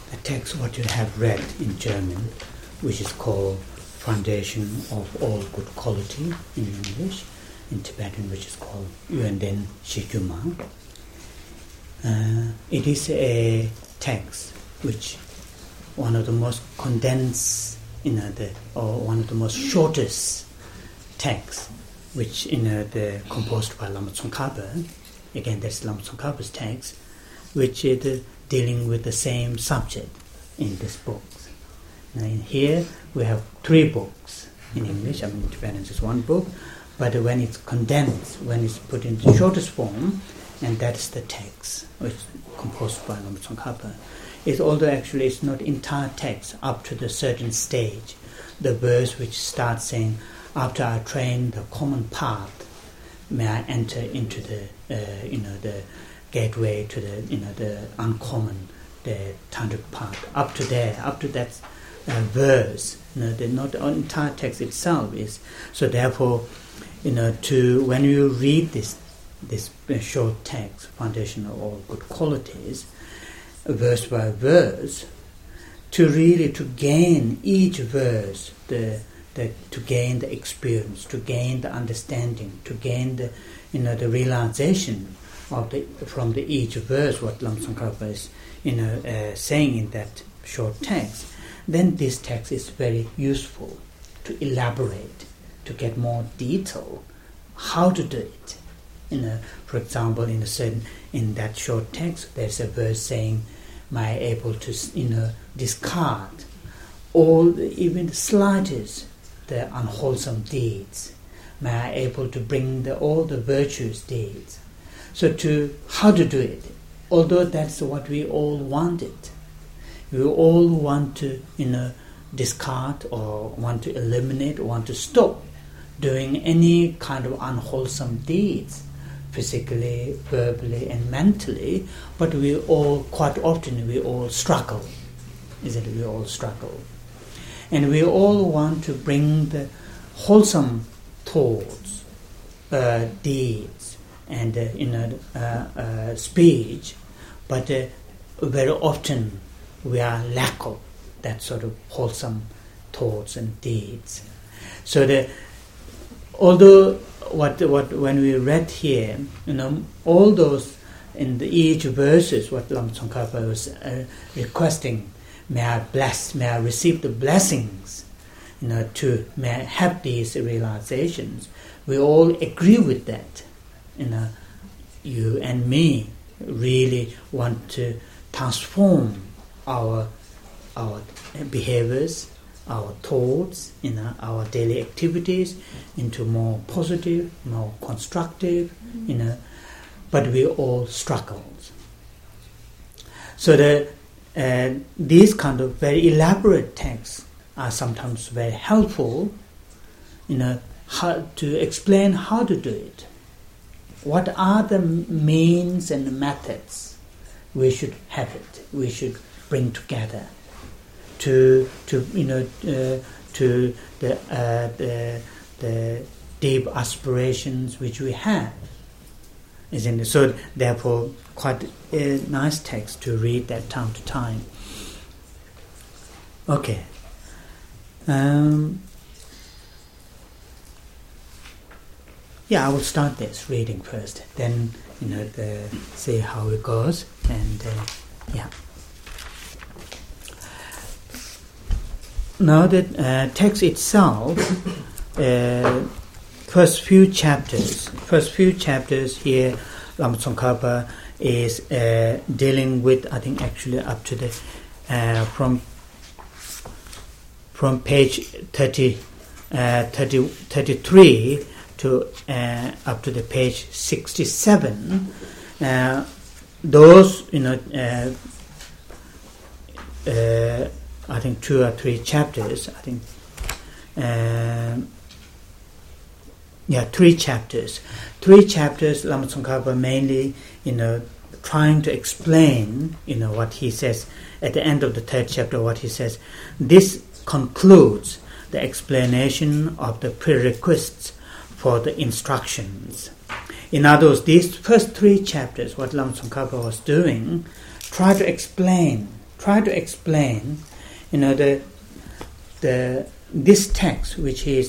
the text what you have read in German, which is called Foundation of All Good Quality in English, in Tibetan which is called Yuanden Shikyuma. It is a text which one of the most condensed, or one of the most shortest texts, which the composed by Lama Tsongkhapa. Again, that's Lama Tsongkhapa's text, which is dealing with the same subject in this book. Now, in here we have 3 books in English. I mean, in Tibetan it's one book, but when it's condensed, when it's put into the shortest form, and that's the text which is composed by Lama Tsongkhapa. It's although actually it's not entire text up to the certain stage, the verse which starts saying, "After I train the common path, may I enter into the the gateway to the uncommon, the tantric path." Up to that verse, the not entire text itself is. So therefore, when you read this short text, Foundation of All Good Qualities, verse by verse, to gain each verse, to gain the experience, to gain the understanding, to gain the realization of from each verse what Lama Tsongkhapa is saying in that short text, then this text is very useful to elaborate, to get more detail how to do it. For example, in that short text, there's a verse saying, "May I able to discard all, even the slightest, the unwholesome deeds. May I able to bring all the virtuous deeds." So how to do it? Although that's what we all wanted. We all want to discard or want to eliminate or want to stop doing any kind of unwholesome deeds, physically, verbally and mentally, but quite often we all struggle, isn't it? We all struggle. And we all want to bring the wholesome thoughts, deeds, and speech, but very often we are lack of that sort of wholesome thoughts and deeds. So although when we read here, all those in each verses, what Lama Tsongkhapa was requesting, may I receive the blessings, may I have these realizations. We all agree with that. You and me really want to transform our behaviors, our thoughts, our daily activities into more positive, more constructive, but we all struggle. So these kind of very elaborate texts are sometimes very helpful, how to explain how to do it. What are the means and methods we should have it? We should bring together to the deep aspirations which we have, isn't it? So therefore, quite a nice text to read that time to time. Okay. I will start this reading first. Then see how it goes, and Now the text itself, first few chapters here, Lama Tsongkhapa is dealing with, I think actually up to the from page 33 to up to the page 67. Those I think 2 or 3 chapters. I think 3 chapters. 3 chapters. Lama Tsongkhapa mainly, trying to explain, what he says at the end of the 3rd chapter. What he says, this concludes the explanation of the prerequisites for the instructions. In other words, these first 3 chapters, what Lama Tsongkhapa was doing, try to explain try to explain, this text which he's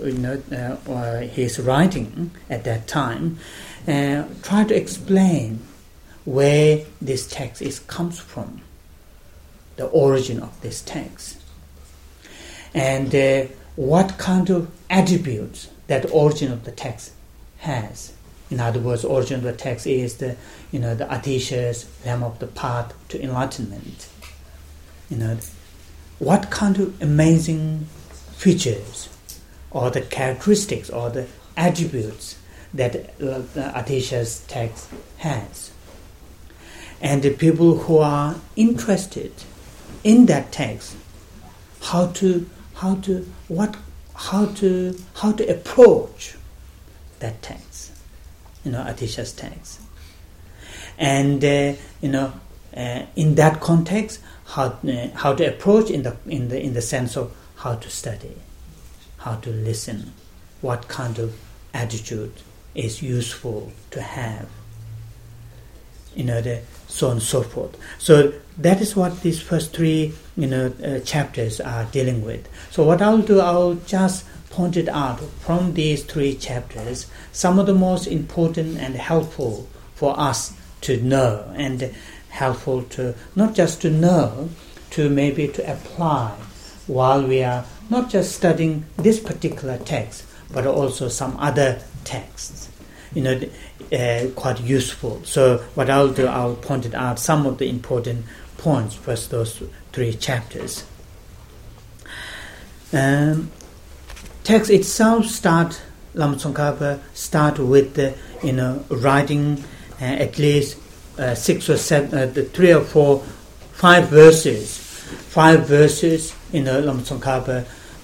he's writing at that time. Try to explain where this text comes from, the origin of this text, and what kind of attributes that origin of the text has. In other words, origin of the text is the Atisha's lamp of the path to enlightenment. What kind of amazing features or the characteristics or the attributes that Atisha's text has. And the people who are interested in that text, how to approach that text, Atisha's text, and in that context, how to approach in the sense of how to study, how to listen, what kind of attitude is useful to have, so on and so forth. So that is what these first three chapters are dealing with. So what I'll do, I'll just point it out from these three chapters, some of the most important and helpful for us to know, and helpful to not just to know, to maybe to apply while we are not just studying this particular text, but also some other texts, quite useful. So what I'll do, I'll point it out some of the important points, first those three chapters. Text itself Lama Tsongkhapa start with the writing at least 6 or 7, 3 or 4, 5 verses. 5 verses, Lama Tsongkhapa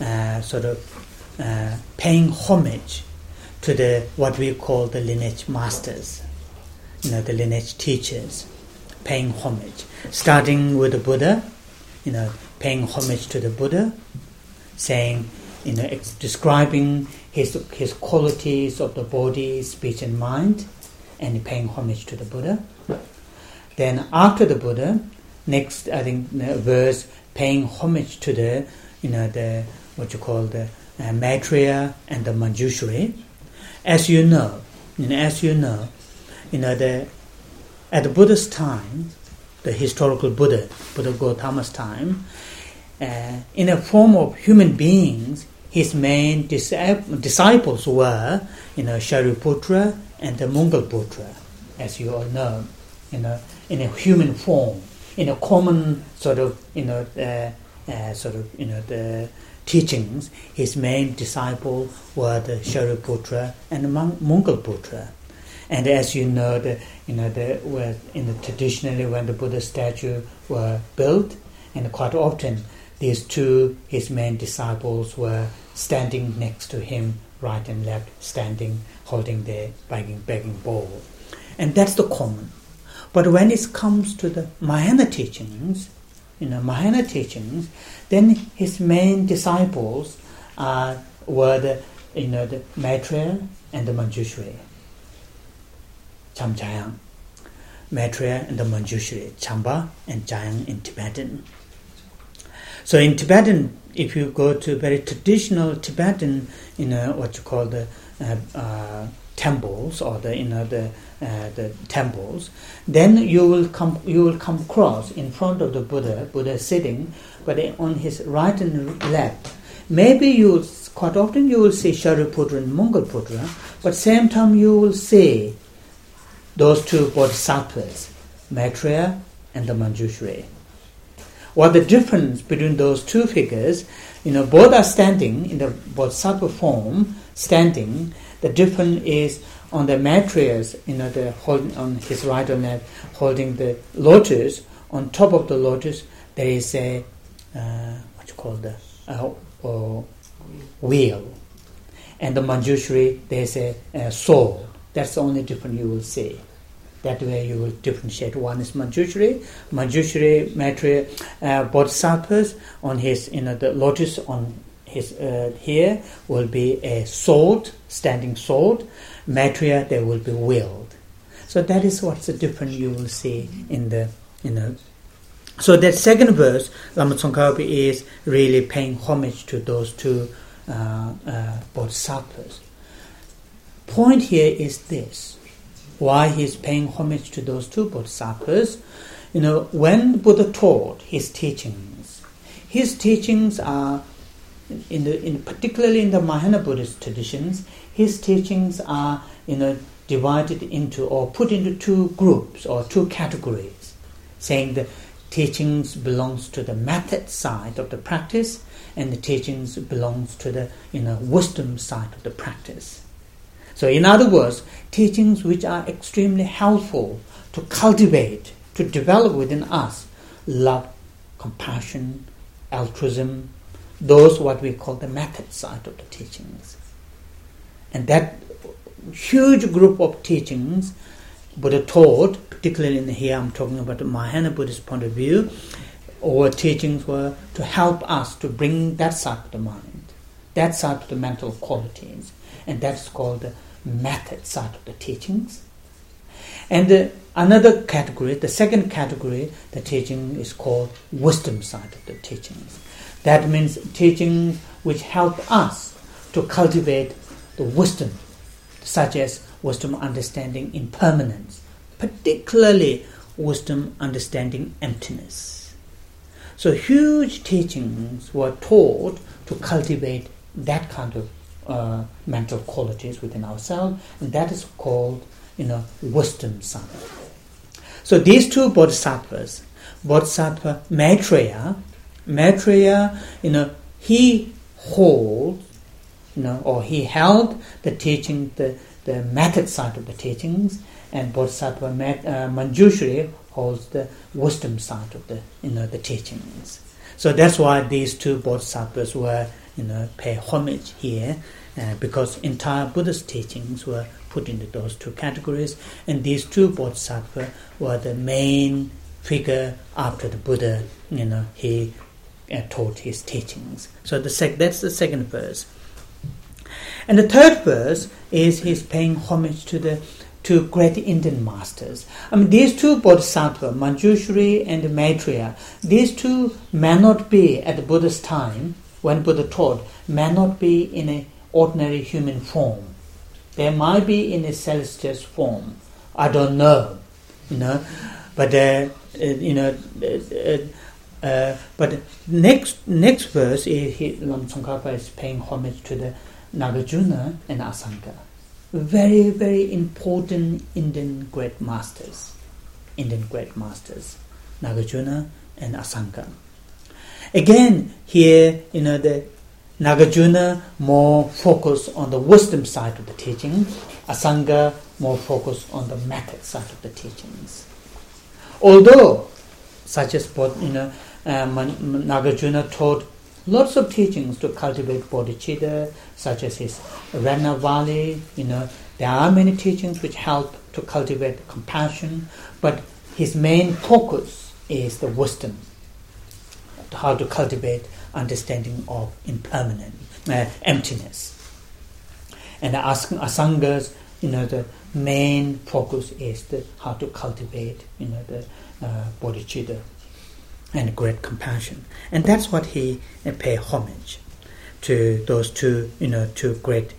paying homage to the what we call the lineage masters, the lineage teachers, paying homage. Starting with the Buddha, paying homage to the Buddha, saying, describing his qualities of the body, speech and mind, and paying homage to the Buddha. Then after the Buddha, next verse, paying homage to the what you call the Maitreya and the Manjushri. As you know, at the Buddha's time, the historical Buddha Gautama's time, in a form of human beings, his main disciples were, Shariputra and the Mangalputra, as you all know, in a human form, in a common the teachings. His main disciples were the Shariputra and the Mangalputra. And as you know, traditionally when the Buddha statue were built, and quite often these two, his main disciples, were standing next to him, right and left, standing, holding their begging bowl. And that's the common. But when it comes to the Mahayana teachings, then his main disciples were the Maitreya and the Manjushri, Chamjayang. Maitreya and the Manjushri, Chamba and Jayang in Tibetan. So in Tibetan, if you go to very traditional Tibetan, what you call the temples or the temples, then you will come across in front of the Buddha sitting, but on his right and left, maybe quite often you will see Shariputra and Mangalputra, but same time you will see those two bodhisattvas, Maitreya and the Manjushri. What the difference between those two figures, both are standing in the bodhisattva form, standing. The difference is on the Maitreya's, on his right and left, holding the lotus. On top of the lotus, there is a wheel, and the Manjushri, there is a sword. That's the only difference you will see. That way you will differentiate. One is Manjushri, Maitreya, bodhisattvas. On his, the lotus on his here will be a sword, standing sword. Maitreya, they will be wheeled. So that is what's the difference you will see in the So that second verse, Lama Tsongkhapa is really paying homage to those two bodhisattvas. Point here is this: why he's paying homage to those two bodhisattvas? When Buddha taught his teachings are, particularly in the Mahayana Buddhist traditions, his teachings are divided into or put into two groups or two categories, saying the teachings belongs to the method side of the practice, and the teachings belongs to the wisdom side of the practice. So in other words, teachings which are extremely helpful to cultivate, to develop within us love, compassion, altruism, those what we call the method side of the teachings. And that huge group of teachings Buddha taught, particularly in here I'm talking about the Mahayana Buddhist point of view, or teachings were to help us to bring that side of the mind, that side of the mental qualities, and that's called the method side of the teachings. And another category, the second category, the teaching is called wisdom side of the teachings. That means teachings which help us to cultivate the wisdom, such as wisdom understanding impermanence, particularly wisdom understanding emptiness. So huge teachings were taught to cultivate that kind of mental qualities within ourselves, and that is called wisdom side. So these two bodhisattvas, Bodhisattva Maitreya, he holds, or he held the teaching, the method side of the teachings, and Bodhisattva Manjushri holds the wisdom side of the teachings. So that's why these two bodhisattvas were pay homage here, because entire Buddhist teachings were put into those two categories, and these two bodhisattvas were the main figure after the Buddha. He taught his teachings. So that's the second verse. And the third verse is he's paying homage to the two great Indian masters. These two bodhisattvas, Manjushri and Maitreya, these two may not be at the Buddha's time, when Buddha taught, may not be in an ordinary human form. They might be in a celestial form. I don't know, But but next verse is Lama Tsongkhapa is paying homage to the Nagarjuna and Asanga, very, very important Indian great masters, Nagarjuna and Asanga. Again, here, the Nagarjuna more focused on the wisdom side of the teaching, Asanga more focused on the method side of the teachings. Although, such as Nagarjuna taught lots of teachings to cultivate bodhicitta, such as his Ranavali, there are many teachings which help to cultivate compassion, but his main focus is the wisdom, how to cultivate understanding of impermanence, emptiness. And Asanga's, the main focus is how to cultivate, the bodhicitta and great compassion. And that's what he pay homage to those two, two great,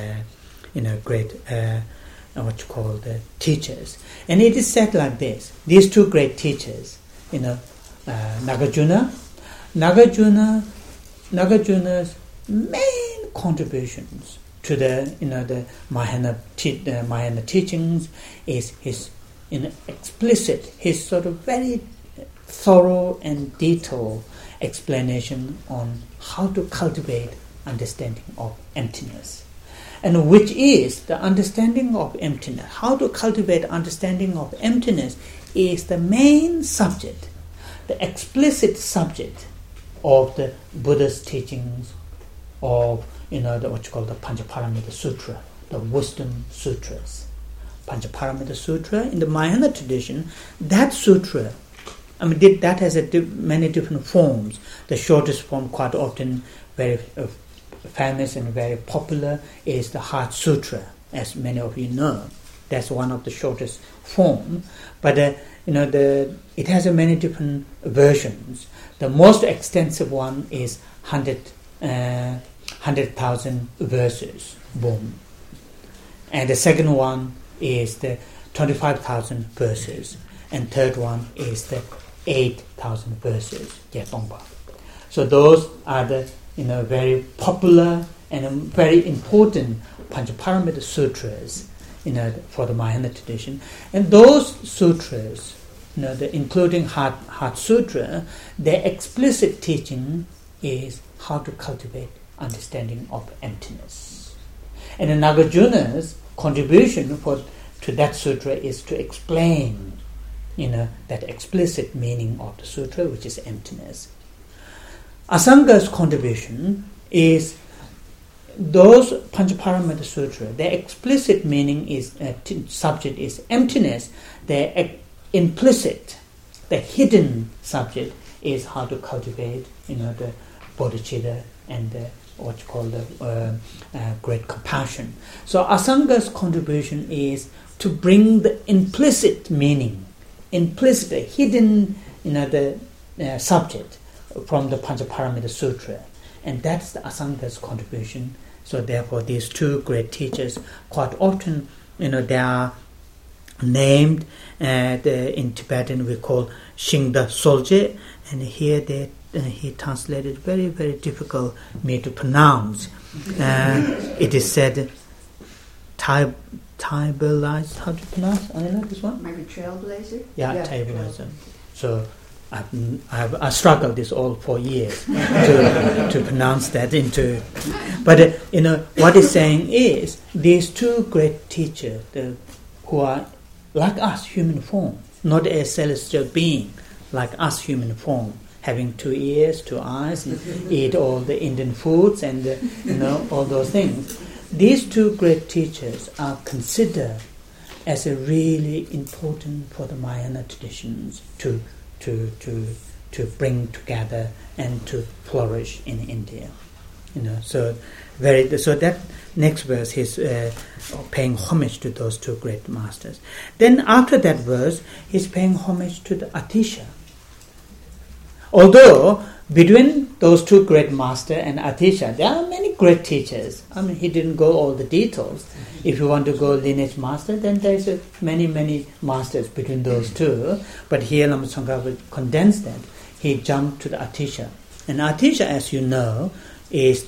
the teachers. And it is said like this: these two great teachers, Nagarjuna's main contributions to the Mahayana teachings is his explicit, his sort of very thorough and detailed explanation on how to cultivate understanding of emptiness, and which is the understanding of emptiness. How to cultivate understanding of emptiness is the main subject, the explicit subject of the Buddha's teachings of what you call the Panchaparamita Sutra, the wisdom sutras. Panchaparamita Sutra in the Mahayana tradition, that sutra, that has many different forms. The shortest form, quite often very famous and very popular, is the Heart Sutra, as many of you know. That's one of the shortest form. But it has many different versions. The most extensive one is 100,000 verses. Boom. And the second one is the 25,000 verses. And third one is the 8,000 verses. So those are the very popular and very important Panchaparamita sutras for the Mahayana tradition. And those sutras, including Heart Sutra, their explicit teaching is how to cultivate understanding of emptiness. And Nagarjuna's contribution to that sutra is to explain that explicit meaning of the sutra, which is emptiness. Asanga's contribution is those Panchaparamita Sutra, their explicit meaning is, subject is emptiness. Their implicit, the hidden subject is how to cultivate, the bodhicitta and the great compassion. So Asanga's contribution is to bring the implicit meaning, implicit, hidden, the subject from the Panchaparamita Sutra, and that's the Asanga's contribution. So therefore, these two great teachers, quite often, they are named. In Tibetan, we call Shingda Solje, and here he translated very, very difficult me to pronounce. It is said, Trailblazer. How to pronounce? I know this one. Maybe Trailblazer. Yeah, Trailblazer. So I struggled this all 4 years to pronounce that into. But what he's saying is these two great teachers, who are like us, human form, not a celestial being, like us, human form, having 2 ears, 2 eyes, and eat all the Indian foods and all those things. These two great teachers are considered as a really important for the Mahayana traditions to bring together and to flourish in India. So that next verse is paying homage to those two great masters. Then after that verse, he's paying homage to the Atisha. Although between those two great masters and Atisha, there are many great teachers. He didn't go all the details. If you want to go lineage master, then there's many masters between those two. But here Lama Tsongkhapa will condense that. He jumped to the Atisha. And Atisha, as you know, is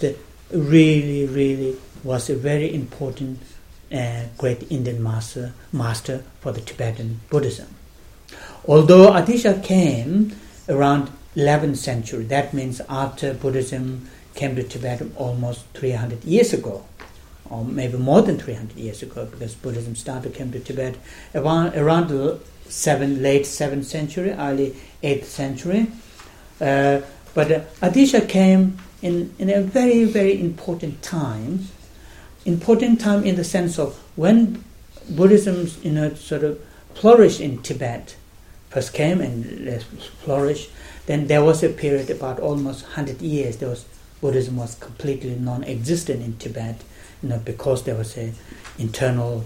really was a very important great Indian master for the Tibetan Buddhism. Although Atisha came around 11th century, that means after Buddhism came to Tibet almost 300 years ago, or maybe more than 300 years ago, because Buddhism came to Tibet around the late 7th century, early 8th century. But Atisha came in a very, very important time in the sense of when Buddhism sort of flourished in Tibet, first came and flourished. Then there was a period about almost 100 years. Buddhism was completely non-existent in Tibet, because there was a internal,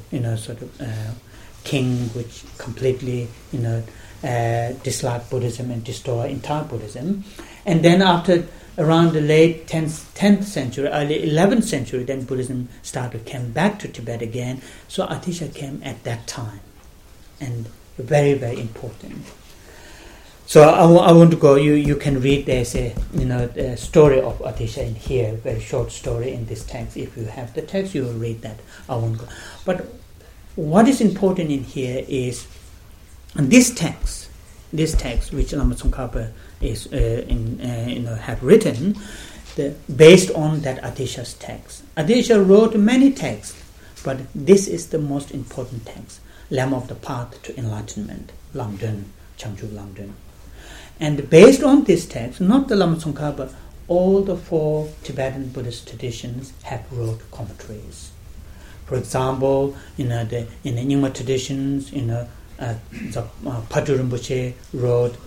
king which completely, disliked Buddhism and destroyed entire Buddhism. And then after around the late 10th century, early 11th century, then Buddhism came back to Tibet again. So Atisha came at that time, and very, very important. So I want to go. You can read. There's a story of Atisha in here, a very short story in this text. If you have the text, you will read that. I won't go. But what is important in here is this text which Lama Tsongkhapa is have written, based on that Atisha's text. Atisha wrote many texts, but this is the most important text: Lamp of the Path to Enlightenment, Lamdön, Changju Lamdön. And based on this text, not the Lama Tsongkhapa, all the 4 Tibetan Buddhist traditions have wrote commentaries. For example, in the Nyingma traditions, Padu Rinpoche wrote,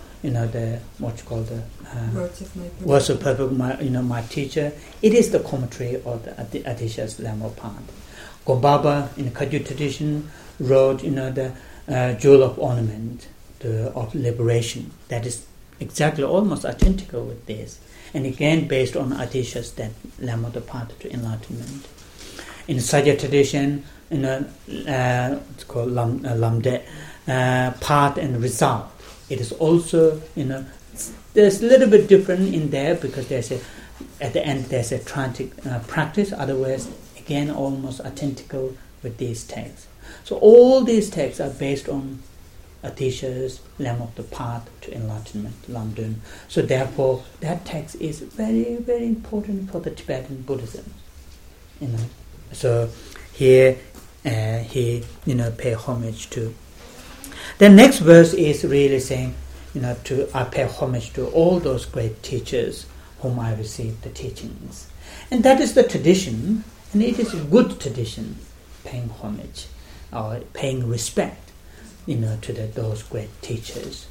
Words of Perfect, my teacher. It is the commentary of the Atisha's Lamp of Path. Gombaba in the Kagyu tradition wrote, the Jewel of Ornament, of Liberation. That is exactly almost identical with this. And again based on Atisha's that Lamb of the Path to Enlightenment. In the Sajja tradition, it's called Lamde, Path and Result. It is also, there's a little bit different in there because at the end there's a trantic practice, otherwise again almost identical with these texts. So all these texts are based on Atisha's Lamb of the Path to Enlightenment, Lamdun. So therefore that text is very, very important for the Tibetan Buddhism. So here he pay homage to. The next verse is really saying, I pay homage to all those great teachers whom I received the teachings. And that is the tradition, and it is a good tradition, paying homage or paying respect, to those great teachers.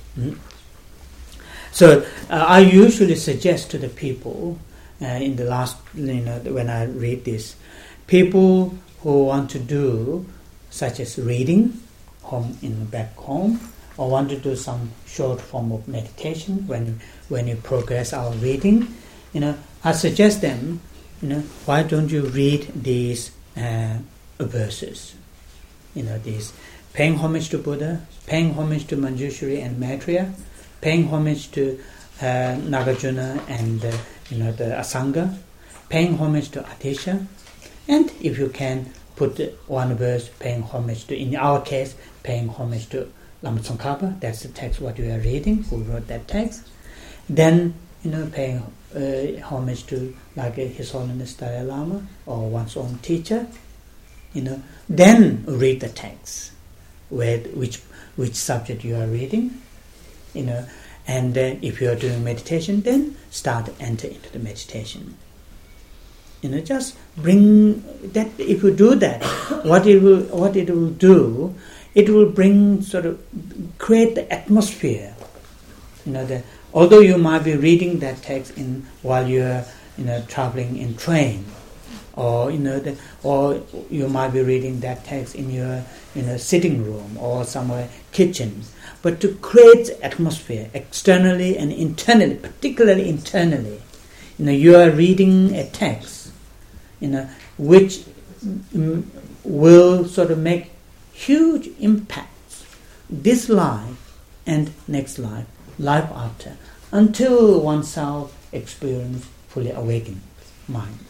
So I usually suggest to the people in the last, when I read this, people who want to do such as reading back home, or want to do some short form of meditation when you progress our reading, I suggest them, why don't you read these verses, these paying homage to Buddha, paying homage to Manjushri and Maitreya, paying homage to Nagarjuna and the Asanga, paying homage to Atisha, and if you can put one verse paying homage to, in our case, paying homage to Lama Tsongkhapa, that's the text what you are reading, who wrote that text. Then, paying homage to like His Holiness Dalai Lama or one's own teacher, then read the text, which subject you are reading, and if you are doing meditation, then enter into the meditation. Just bring that. If you do that, what it will do, it will bring create the atmosphere. Although you might be reading that text while you are traveling in train, or or you might be reading that text in your sitting room or somewhere kitchen, but to create atmosphere externally and internally, particularly internally, you are reading a text, which will make huge impacts this life and next life after, until oneself experience fully awakened mind.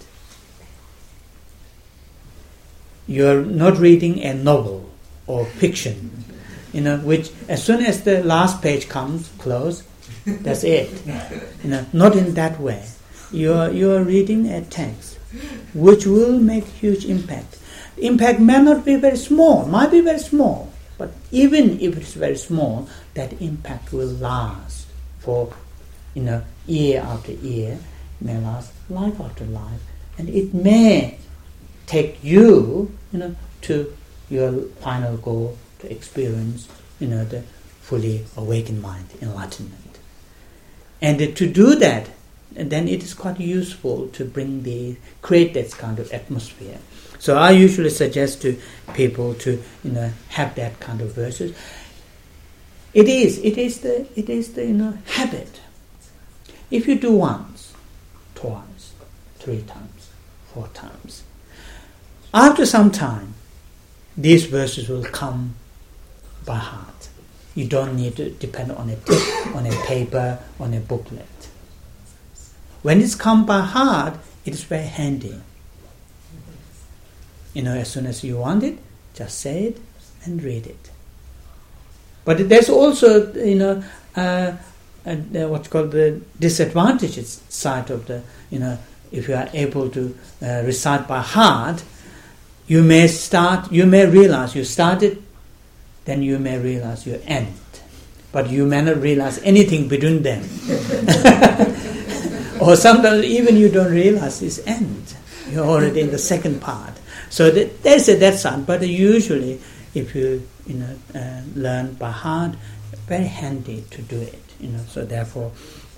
You are not reading a novel or fiction, which as soon as the last page comes close, that's it. Not in that way. You are reading a text which will make huge impact. The impact may not be very small, might be very small, but even if it's very small, that impact will last for year after year, may last life after life, and it may take you to your final goal, to experience the fully awakened mind, enlightenment. And to do that, then it is quite useful to create that kind of atmosphere. So I usually suggest to people to have that kind of verses. It is the habit. If you do once, twice, 3 times, 4 times, after some time, these verses will come by heart. You don't need to depend on a paper, on a booklet. When it's come by heart, it is very handy. As soon as you want it, just say it and read it. But there's also, what's called the disadvantages side of the, if you are able to recite by heart, you may realize you started, then you may realize you end. But you may not realize anything between them. Or sometimes even you don't realize it's end. You're already in the second part. So there's that side. But usually, if you learn by heart, very handy to do it. So therefore,